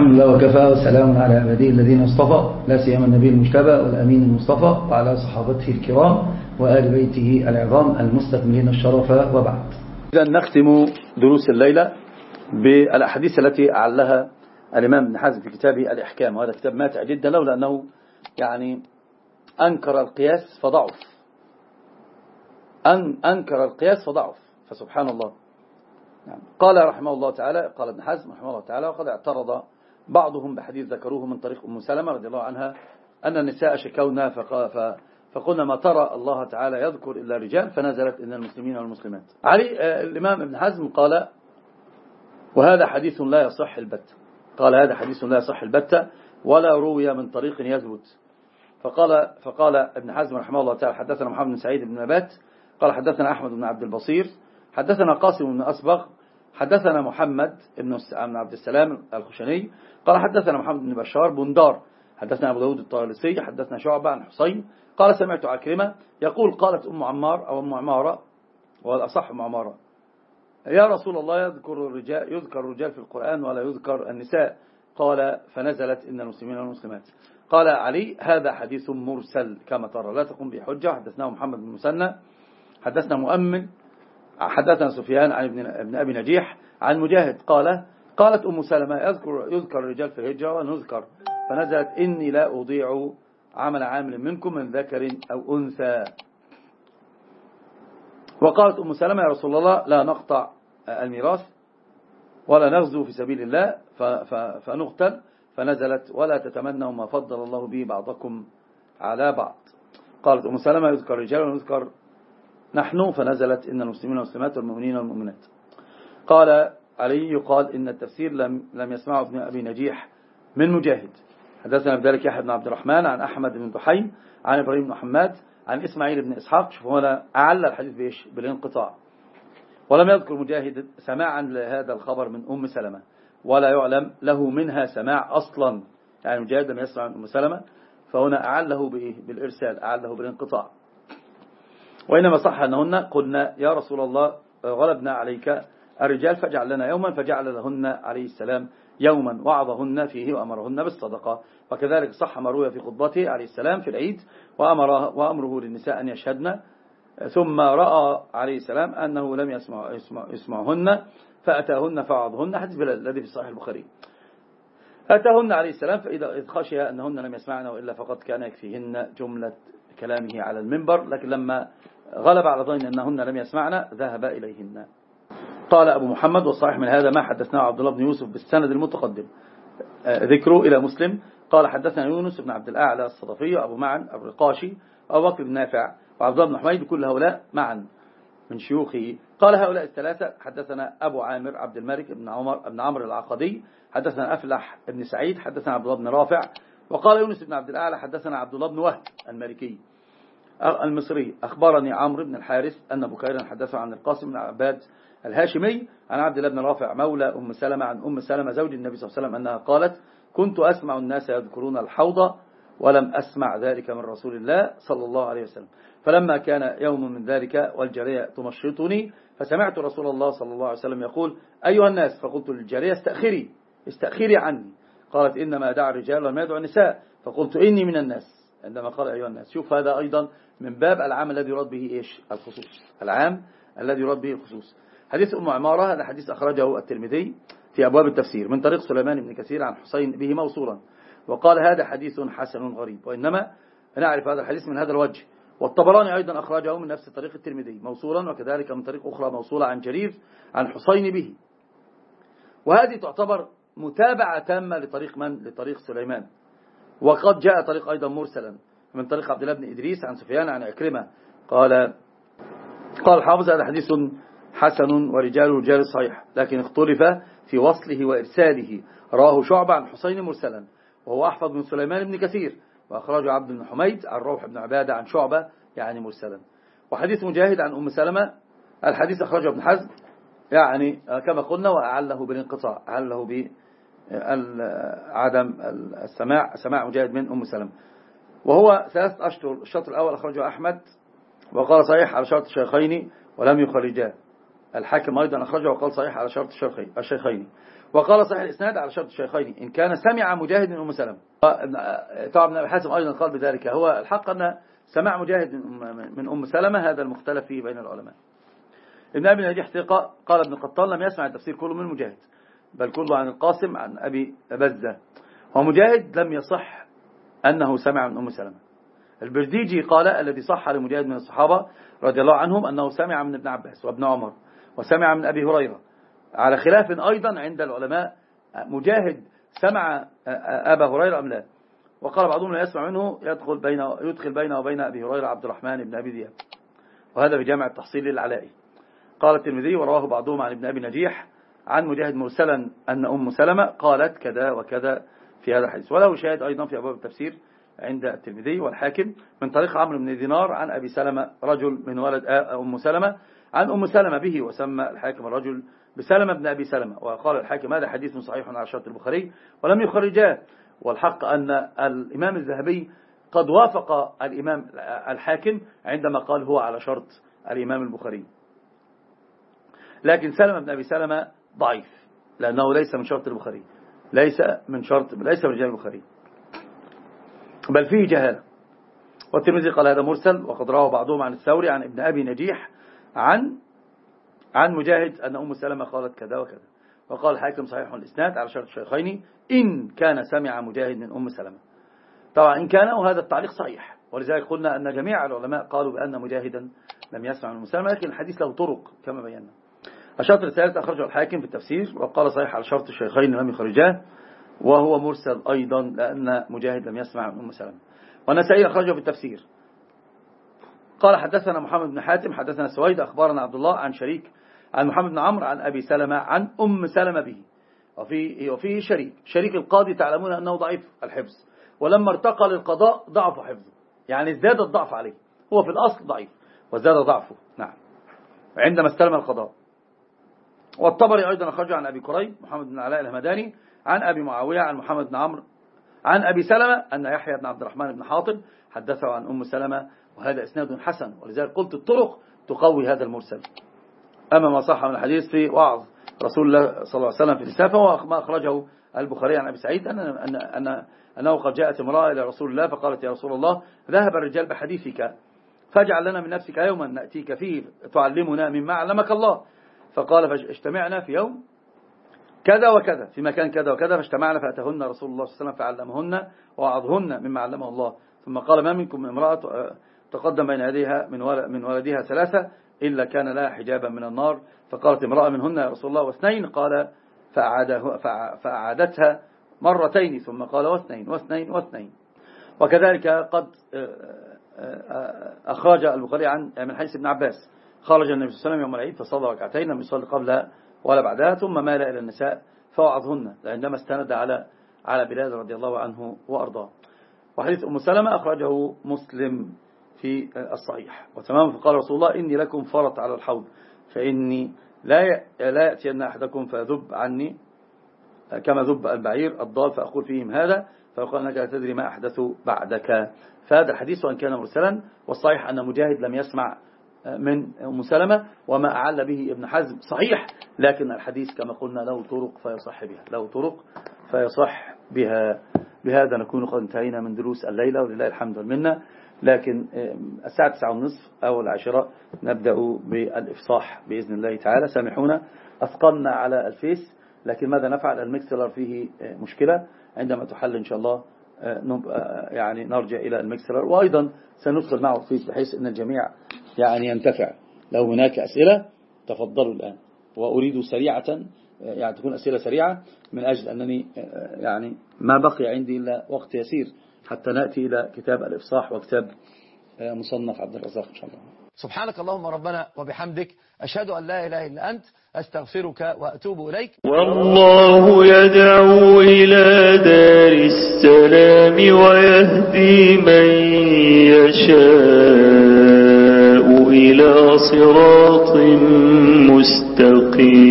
الحمد لله وكفى وسلام على عباده الذين اصطفى لا سيما النبي المجتبى والأمين المصطفى وعلى صحابته الكرام وآل بيته العظام المستكملين الشرف وبعد. إذا نختم دروس الليلة بالأحاديث التي أعلها الإمام ابن حزم في كتابه الإحكام، وهذا كتاب ماتع جدا لولا أنه يعني أنكر القياس فضعف، أنكر القياس فضعف، فسبحان الله. قال رحمه الله تعالى، قال ابن حزم رحمه الله تعالى: وقد اعترض بعضهم بحديث ذكروه من طريق أم سلمة رضي الله عنها أن النساء شكونا فقلنا ما ترى الله تعالى يذكر إلا رجال فنزلت إن المسلمين والمسلمات. الإمام ابن حزم قال: وهذا حديث لا يصح البتة. قال: هذا حديث لا يصح البتة ولا روي من طريق يثبت. فقال ابن حزم رحمه الله تعالى: حدثنا محمد بن سعيد بن نبات قال حدثنا أحمد بن عبد البصير حدثنا قاسم بن أصبغ حدثنا محمد بن عبد السلام الخشني قال حدثنا محمد بن بشار بندار حدثنا أبو داود الطيالسي حدثنا شعبة عن حسين قال سمعت عكرمة يقول: قالت أم عمار أو أم عمارة، والأصح أم عمارة: يا رسول الله يذكر الرجال في القرآن ولا يذكر النساء. قال: فنزلت إن المسلمين والمسلمات. قال علي: هذا حديث مرسل كما ترى لا تقوم به حجة. حدثنا محمد بن مسنى حدثنا مؤمن حدثنا سفيان عن ابن أبي نجيح عن مجاهد قالت أم سلمة: يذكر الرجال في الهجرة ونذكر، فنزلت إني لا أضيع عمل عامل منكم من ذكر أو أنثى. وقالت أم سلمة: يا رسول الله لا نقطع الميراث ولا نغزو في سبيل الله فنقتل، فنزلت: ولا تتمنوا ما فضل الله به بعضكم على بعض. قالت أم سلمة: يذكر الرجال ونذكر نحن، فنزلت إن المسلمين والمسلمات والمؤمنين والمؤمنات. قال علي: يقال إن التفسير لم يسمعه ابن أبي نجيح من مجاهد. حدثنا بذلك يحيى بن عبد الرحمن عن أحمد بن دحيم عن إبراهيم بن محمد عن إسماعيل بن إسحاق. شوفوا هنا أعلى الحديث بإيش؟ بالانقطاع. ولم يذكر مجاهد سماعا لهذا الخبر من أم سلمة، ولا يعلم له منها سماع أصلا، يعني مجاهد لم يسمع من أم سلمة، فهنا أعله بالإرسال، أعله بالانقطاع. وإنما صح أنهن قلنا: يا رسول الله غلبنا عليك الرجال فاجعل لنا يوما، فجعل لهن عليه السلام يوما وعظهن فيه وأمرهن بالصدقة. وكذلك صح ما روي في خطبته عليه السلام في العيد وأمره للنساء أن يشهدن، ثم رأى عليه السلام أنه لم يسمعهن فأتاهن فوعظهن، حديث الذي في صحيح البخاري. أتاهن عليه السلام فإذا خشي أنهن لم يسمعن وإلا فقد كان يكفيهن جملة كلامه على المنبر، لكن لما غلب على ظن أنهن لم يسمعن ذهب إليهن. قال أبو محمد: والصحيح من هذا ما حدثناه عبد الله بن يوسف بالسند المتقدم ذكره إلى مسلم. قال حدثنا يونس بن عبد الأعلى الصدفي أبو معن الرقاشي أبو بكر بن نافع وعبد الله بن حميد، كل هؤلاء معا من شيوخه. قال هؤلاء الثلاثة حدثنا أبو عامر عبد الملك بن عمرو العقدي حدثنا أفلح بن سعيد حدثنا عبد الله بن رافع. وقال يونس بن عبد الأعلى حدثنا عبد الله بن وهب المالكي المصري: أخبرني عمرو بن الحارث أن بكيرا حدثه عن القاسم بن عباد الهاشمي عن عبد الله بن رافع مولى أم سلمة عن أم سلمة زوج النبي صلى الله عليه وسلم أنها قالت: كنت أسمع الناس يذكرون الحوض ولم أسمع ذلك من رسول الله صلى الله عليه وسلم، فلما كان يوم من ذلك والجارية تمشطني فسمعت رسول الله صلى الله عليه وسلم يقول: أيها الناس، فقلت للجارية: استأخري عني. قالت: إنما دعا الرجال ولم يدعو النساء، فقلت: إني من الناس عندما قال أيها الناس. شوف هذا أيضا من باب العام الذي يراد به إيش؟ الخصوص، العام الذي يراد به الخصوص. حديث أم عمارة هذا حديث أخرجه الترمذي في أبواب التفسير من طريق سليمان بن كثير عن حسين به موصولا، وقال: هذا حديث حسن غريب. وإنما نعرف هذا الحديث من هذا الوجه. والطبراني أيضا أخرجه من نفس طريق الترمذي موصولا، وكذلك من طريق أخرى موصولة عن جرير عن حسين به. وهذه تعتبر متابعة تامة لطريق من؟ لطريق سليمان. وقد جاء طريق أيضا مرسلا من طريق عبد الله بن إدريس عن سفيان عن عكرمة. قال حافظ: هذا حديث حسن ورجاله رجال الصحيح، لكن اختلف في وصله وإرساله. راه شعبة عن حسين مرسلا، وهو أحفظ من سليمان بن كثير، وأخرجه عبد بن حميد عن روح بن عبادة عن شعبة يعني مرسلا. وحديث مجاهد عن أم سلمة الحديث أخرجه ابن حزم يعني كما قلنا، وأعله بالانقطاع، أعله بعدم سماع مجاهد من أم سلمة. وهو 3 أشهر. الشرط الأول أخرجه أحمد وقال صحيح على شرط الشيخين ولم يخرجاه. الحاكم أيضا أخرجه وقال صحيح على شرط الشيخين، وقال صحيح الإسناد على شرط الشيخين إن كان سمع مجاهد من أم سلمة. طبعا ابن أبي حاتم أيضا قال بذلك. هو الحق أن سماع مجاهد من أم سلمة هذا المختلف فيه بين العلماء. ابن أبي نجيح ثقة. قال ابن قطان لم يسمع التفسير كله من مجاهد بل كله عن القاسم عن أبي بزة، ومجاهد لم يصح أنه سمع من أم سلمة. البرديجي قال الذي صح لمجاهد من الصحابة رضي الله عنهم أنه سمع من ابن عباس وابن عمر وسمع من أبي هريرة، على خلاف أيضا عند العلماء مجاهد سمع أبا هريرة أم لا. وقال بعضهم لا يسمع منه يدخل بينه وبين أبي هريرة عبد الرحمن بن أبي ذئاب، وهذا بجامع التحصيل للعلائي. قال الترمذي ورواه بعضهم عن ابن أبي نجيح عن مجاهد مرسلا أن أم سلمة قالت كذا وكذا في هذا الحديث، وله شاهد أيضا في أبواب التفسير عند الترمذي والحاكم من طريق عمرو بن دينار عن أبي سلمة رجل من ولد أم سلمة عن أم سلمة به، وسمى الحاكم الرجل بسلمة بن أبي سلمة، وقال الحاكم هذا حديث صحيح على شرط البخاري ولم يخرجاه. والحق أن الإمام الذهبي قد وافق الإمام الحاكم عندما قال هو على شرط الإمام البخاري، لكن سلمة بن أبي سلمة ضعيف لأنه ليس من شرط البخاري، ليس من رجال البخاري بل فيه جهالة. والترمذي قال هذا مرسل، وقد رواه بعضهم عن الثوري عن ابن أبي نجيح عن مجاهد أن أم سلمة قالت كذا وكذا، وقال الحاكم صحيح الإسناد على شرط الشيخين إن كان سمع مجاهد من أم سلمة. طبعا إن كان، وهذا التعليق صحيح، ولذلك قلنا أن جميع العلماء قالوا بأن مجاهدا لم يسمع من أم سلمة، لكن الحديث له طرق كما بينا. الشرط الثالث أخرجه الحاكم في التفسير وقال صحيح على شرط الشيخين لم يخرجاه، وهو مرسل أيضا لأن مجاهد لم يسمع من أم سلمة. والنسائي أخرجه في التفسير قال حدثنا محمد بن حاتم حدثنا سويد أخبرنا عبد الله عن شريك عن محمد بن عمرو عن أبي سلمة عن أم سلمة به، وفيه شريك القاضي تعلمون أنه ضعيف الحفظ، ولما ارتقى للقضاء ضعف حفظه، يعني ازداد الضعف عليه، هو في الأصل ضعيف وازداد ضعفه نعم عندما استلم القضاء. والطبري أيضا أخرجه عن أبي كريب محمد بن علاء الهمداني عن أبي معاوية عن محمد بن عمرو عن أبي سلمة أن يحيى بن عبد الرحمن بن حاطب حدثه عن أم سلمة، وهذا إسناد حسن، ولذلك قلت الطرق تقوي هذا المرسل. أما ما صح من الحديث في وعظ رسول الله صلى الله عليه وسلم في النساء فهو ما أخرجه البخاري عن أبي سعيد أنه قد جاءت امرأة إلى رسول الله فقالت يا رسول الله ذهب الرجال بحديثك فاجعل لنا من نفسك يوما نأتيك فيه تعلمنا مما علمك الله، فقال فاجتمعنا في يوم كذا وكذا في مكان كذا وكذا، فاجتمعنا فأتهن رسول الله صلى الله عليه وسلم فعلمهن ووعظهن مما علمه الله، ثم قال ما منكم من امرأة تقدم بين يديها من ولدها 3 إلا كان لها حجابا من النار، فقالت امرأة منهن يا رسول الله 2، قال فأعادتها 2 ثم قال 2. وكذلك قد أخرج البخاري من حديث ابن عباس خرج النبي صلى الله عليه وسلم يوم العيد فصلى ركعتين لم يصلي قبلها ولا بعدها، ثم مال إلى النساء فوعظهن عندما استند على بلال رضي الله عنه وأرضاه. وحديث أم سلمة أخرجه مسلم في الصحيح وتمام، فقال رسول الله إني لكم فرط على الحوض فإني لا يأتين أحدكم فيذب عني كما ذب البعير الضال فأقول فيهم هذا فيقول أنك لا تدري ما أحدثوا بعدك. فهذا الحديث وأن كان مرسلا، والصحيح أن مجاهد لم يسمع من أم سلمة، وما أعل به ابن حزم صحيح، لكن الحديث كما قلنا له طرق فيصح بها. بهذا نكون قد انتهينا من دروس الليلة ولله الحمد والمنة، لكن الساعة 9:30 أو 10 نبدأ بالإفصاح بإذن الله تعالى. سامحونا أثقلنا على الفيس، لكن ماذا نفعل؟ المكسلر فيه مشكلة، عندما تحل إن شاء الله يعني نرجع إلى المكسلر، وأيضا سندخل معه الفيس بحيث أن الجميع يعني ينتفع. لو هناك أسئلة تفضلوا الآن، وأريد سريعة يعني تكون أسئلة سريعة من أجل أنني يعني ما بقي عندي إلا وقت يسير حتى نأتي إلى كتاب الإفصاح وكتاب مصنف عبد الرزاق إن شاء الله. سبحانك اللهم ربنا وبحمدك أشهد أن لا إله إلا أنت أستغفرك وأتوب إليك. والله يدعو إلى دار السلام ويهدي من يشاء إلى صراط مستقيم.